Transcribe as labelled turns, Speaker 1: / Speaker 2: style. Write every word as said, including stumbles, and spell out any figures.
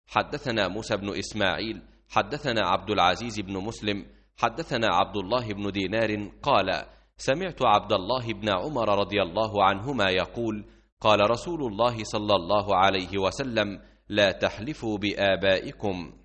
Speaker 1: حدثنا موسى بن إسماعيل حدثنا عبد العزيز بن مسلم حدثنا عبد الله بن دينار قال: سمعت عبد الله بن عمر رضي الله عنهما يقول: قال رسول الله صلى الله عليه وسلم: لا تحلفوا بآبائكم.